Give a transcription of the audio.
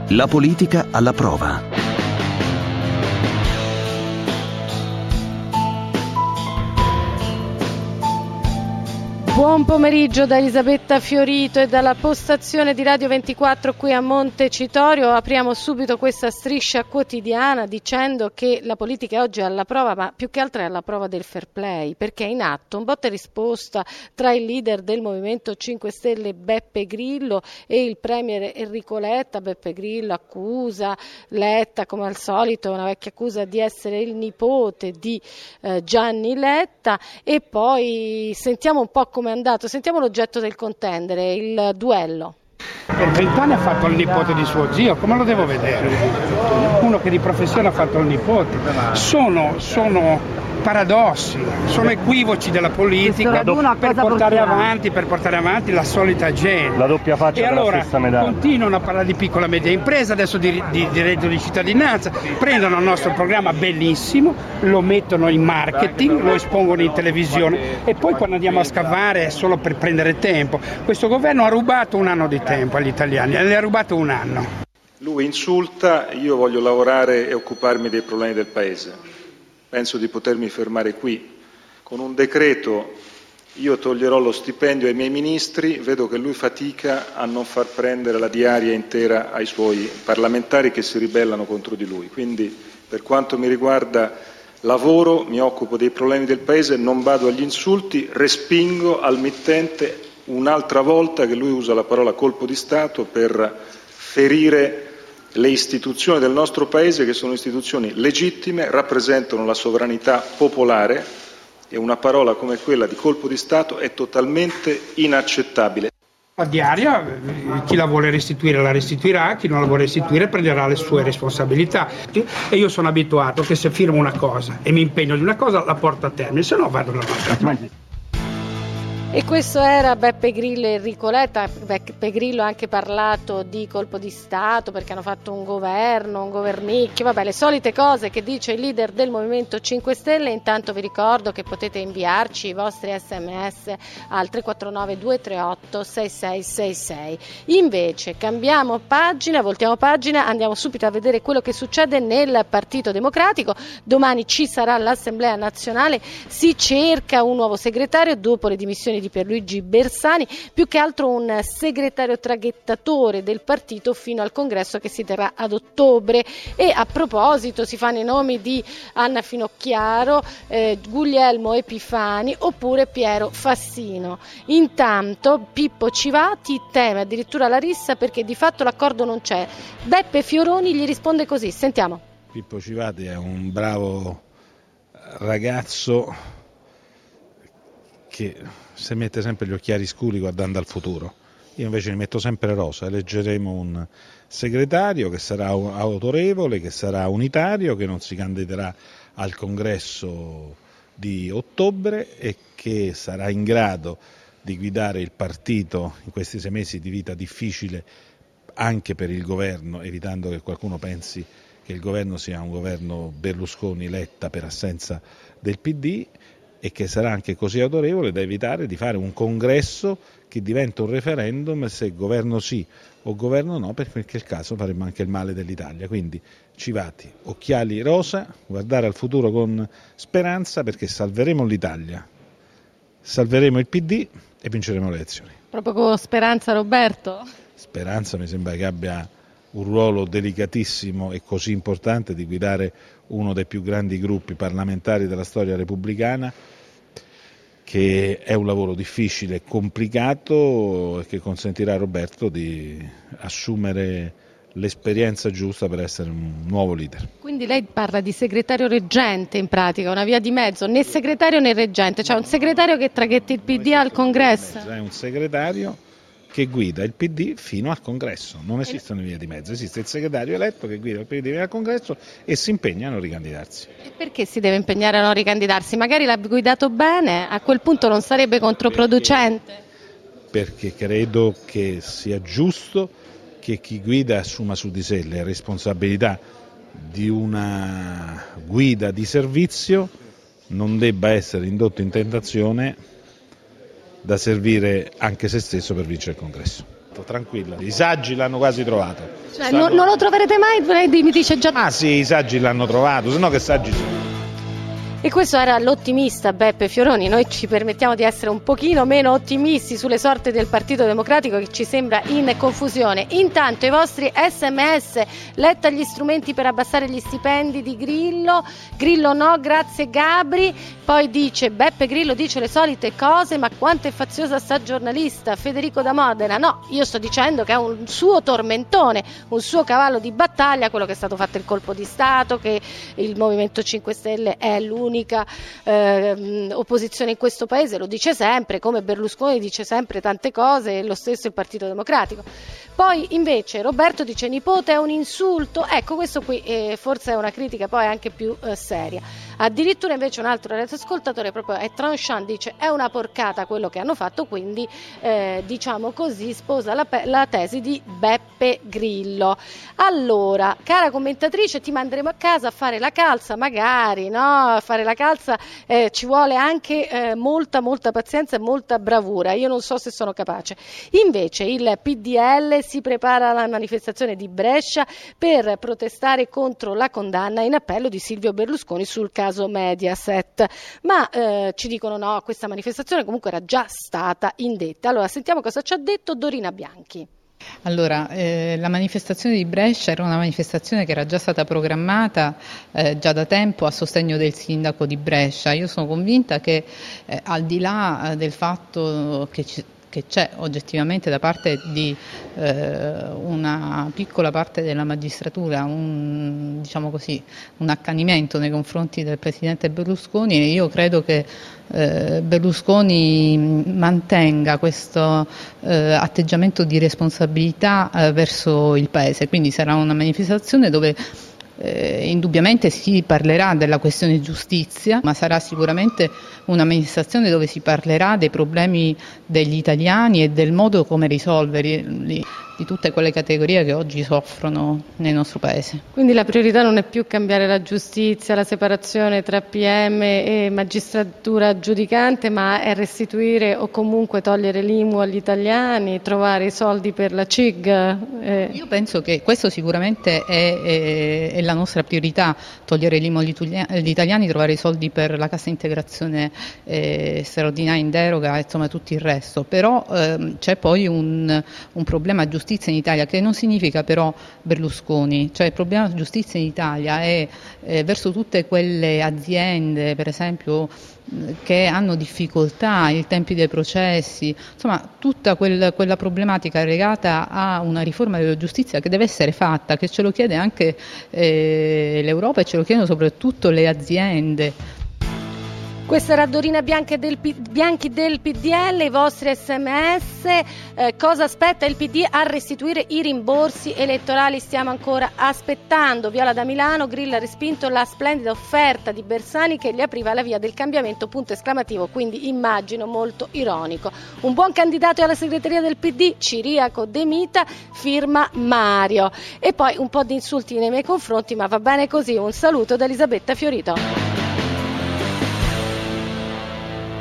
La politica alla prova. Buon pomeriggio da Elisabetta Fiorito e dalla postazione di Radio 24 qui a Montecitorio. Apriamo subito questa striscia quotidiana dicendo che la politica oggi è alla prova, ma più che altro è alla prova del fair play, perché è in atto un botta e risposta tra il leader del Movimento 5 Stelle Beppe Grillo e il premier Enrico Letta. Beppe Grillo accusa Letta, come al solito, una vecchia accusa di essere il nipote di Gianni Letta, e poi sentiamo un po' come è andato, sentiamo l'oggetto del contendere, il duello. Per 20 anni ha fatto il nipote di suo zio, come lo devo vedere? Uno che di professione ha fatto il nipote. Sono paradossi, sono equivoci della politica per portare avanti la solita agenda. La doppia faccia e della allora stessa medaglia. Continuano a parlare di piccola e media impresa, adesso di reddito di cittadinanza, prendono il nostro programma bellissimo, lo mettono in marketing, lo espongono in televisione e poi quando andiamo a scavare è solo per prendere tempo. Questo governo ha rubato un anno di tempo agli italiani, ne ha rubato un anno. Lui insulta, io voglio lavorare e occuparmi dei problemi del Paese. Penso di potermi fermare qui. Con un decreto io toglierò lo stipendio ai miei ministri, vedo che lui fatica a non far prendere la diaria intera ai suoi parlamentari che si ribellano contro di lui. Quindi, per quanto mi riguarda, lavoro, mi occupo dei problemi del Paese, non vado agli insulti, respingo al mittente un'altra volta che lui usa la parola colpo di Stato per ferire le istituzioni del nostro Paese, che sono istituzioni legittime, rappresentano la sovranità popolare, e una parola come quella di colpo di Stato è totalmente inaccettabile. La diaria, chi la vuole restituire la restituirà, chi non la vuole restituire prenderà le sue responsabilità. E io sono abituato che se firmo una cosa e mi impegno di una cosa la porto a termine, se no vado dall'altra parte. E questo era Beppe Grillo e Enrico Letta. Beppe Grillo ha anche parlato di colpo di Stato perché hanno fatto un governo, un governicchio, vabbè, le solite cose che dice il leader del Movimento 5 Stelle. Intanto vi ricordo che potete inviarci i vostri sms al 349 238 6666. Invece cambiamo pagina, voltiamo pagina, andiamo subito a vedere quello che succede nel Partito Democratico. Domani ci sarà l'Assemblea Nazionale, si cerca un nuovo segretario dopo le dimissioni di Pierluigi Bersani, più che altro un segretario traghettatore del partito fino al congresso che si terrà ad ottobre. E a proposito si fanno i nomi di Anna Finocchiaro, Guglielmo Epifani oppure Piero Fassino. Intanto Pippo Civati teme addirittura la rissa perché di fatto l'accordo non c'è. Beppe Fioroni gli risponde così, sentiamo. Pippo Civati è un bravo ragazzo che si mette sempre gli occhiali scuri guardando al futuro. Io invece li metto sempre rosa. Eleggeremo un segretario che sarà autorevole, che sarà unitario, che non si candiderà al congresso di ottobre e che sarà in grado di guidare il partito in questi 6 mesi di vita difficile anche per il governo, evitando che qualcuno pensi che il governo sia un governo Berlusconi-Letta per assenza del PD, e che sarà anche così autorevole da evitare di fare un congresso che diventa un referendum se governo sì o governo no, perché in quel caso faremmo anche il male dell'Italia. Quindi Civati, occhiali rosa, guardare al futuro con speranza, perché salveremo l'Italia, salveremo il PD e vinceremo le elezioni. Proprio con speranza, Roberto? Speranza mi sembra che abbia un ruolo delicatissimo e così importante di guidare uno dei più grandi gruppi parlamentari della storia repubblicana, che è un lavoro difficile e complicato e che consentirà a Roberto di assumere l'esperienza giusta per essere un nuovo leader. Quindi lei parla di segretario reggente, in pratica, una via di mezzo, né segretario né reggente, cioè un segretario che traghetti il PD al congresso. È un segretario che guida il PD fino al congresso, non esistono vie di mezzo, esiste il segretario eletto che guida il PD fino al congresso e si impegna a non ricandidarsi. E perché si deve impegnare a non ricandidarsi? Magari l'ha guidato bene, a quel punto non sarebbe controproducente? Perché credo che sia giusto che chi guida assuma su di sé le responsabilità di una guida di servizio, non debba essere indotto in tentazione da servire anche se stesso per vincere il congresso. fatto, tranquilla. I saggi l'hanno quasi trovato. Cioè, non lo troverete mai? Lei mi dice già. Ah sì, i saggi l'hanno trovato, se no che saggi sono? E questo era l'ottimista Beppe Fioroni. Noi ci permettiamo di essere un pochino meno ottimisti sulle sorti del Partito Democratico, che ci sembra in confusione. Intanto i vostri SMS: Letta gli strumenti per abbassare gli stipendi di Grillo, Grillo no, grazie Gabri. Poi dice Beppe Grillo dice le solite cose, ma quanto è faziosa sta giornalista. Federico da Modena: no, io sto dicendo che è un suo tormentone, un suo cavallo di battaglia, quello che è stato fatto il colpo di Stato, che il Movimento 5 Stelle è l'unica opposizione in questo paese, lo dice sempre, come Berlusconi dice sempre tante cose, e lo stesso il Partito Democratico. Poi invece Roberto dice nipote è un insulto. Ecco, questo qui forse è una critica poi anche più seria. Addirittura invece un altro ascoltatore proprio è tranchant, dice è una porcata quello che hanno fatto, quindi diciamo così sposa la tesi di Beppe Grillo. Allora, cara commentatrice, ti manderemo a casa a fare la calza, magari, no? A fare la calza ci vuole anche molta pazienza e molta bravura, io non so se sono capace. Invece il PDL si prepara alla manifestazione di Brescia per protestare contro la condanna in appello di Silvio Berlusconi sul caso Mediaset, ma ci dicono no, questa manifestazione comunque era già stata indetta. Allora sentiamo cosa ci ha detto Dorina Bianchi. Allora, la manifestazione di Brescia era una manifestazione che era già stata programmata già da tempo a sostegno del sindaco di Brescia. Io sono convinta che al di là del fatto che c'è oggettivamente da parte di una piccola parte della magistratura diciamo così, un accanimento nei confronti del presidente Berlusconi, io credo che Berlusconi mantenga questo atteggiamento di responsabilità verso il Paese, quindi sarà una manifestazione dove indubbiamente si parlerà della questione giustizia, ma sarà sicuramente una manifestazione dove si parlerà dei problemi degli italiani e del modo come risolverli, di tutte quelle categorie che oggi soffrono nel nostro Paese. Quindi la priorità non è più cambiare la giustizia, la separazione tra PM e magistratura giudicante, ma è restituire o comunque togliere l'IMU agli italiani, trovare i soldi per la CIG? Io penso che questo sicuramente è la nostra priorità, togliere l'IMU agli italiani, trovare i soldi per la cassa integrazione straordinaria in deroga, insomma tutto il resto. Però c'è poi un problema giustizia in Italia, che non significa però Berlusconi, cioè il problema della giustizia in Italia è verso tutte quelle aziende, per esempio, che hanno difficoltà, i tempi dei processi, insomma tutta quella problematica legata a una riforma della giustizia che deve essere fatta, che ce lo chiede anche l'Europa e ce lo chiedono soprattutto le aziende. Questa era Dorina Bianchi del PDL, i vostri SMS, cosa aspetta il PD a restituire i rimborsi elettorali? Stiamo ancora aspettando. Viola da Milano, Grillo ha respinto la splendida offerta di Bersani che gli apriva la via del cambiamento, punto esclamativo, quindi immagino molto ironico. Un buon candidato alla segreteria del PD, Ciriaco De Mita, firma Mario. E poi un po' di insulti nei miei confronti, ma va bene così. Un saluto da Elisabetta Fiorito.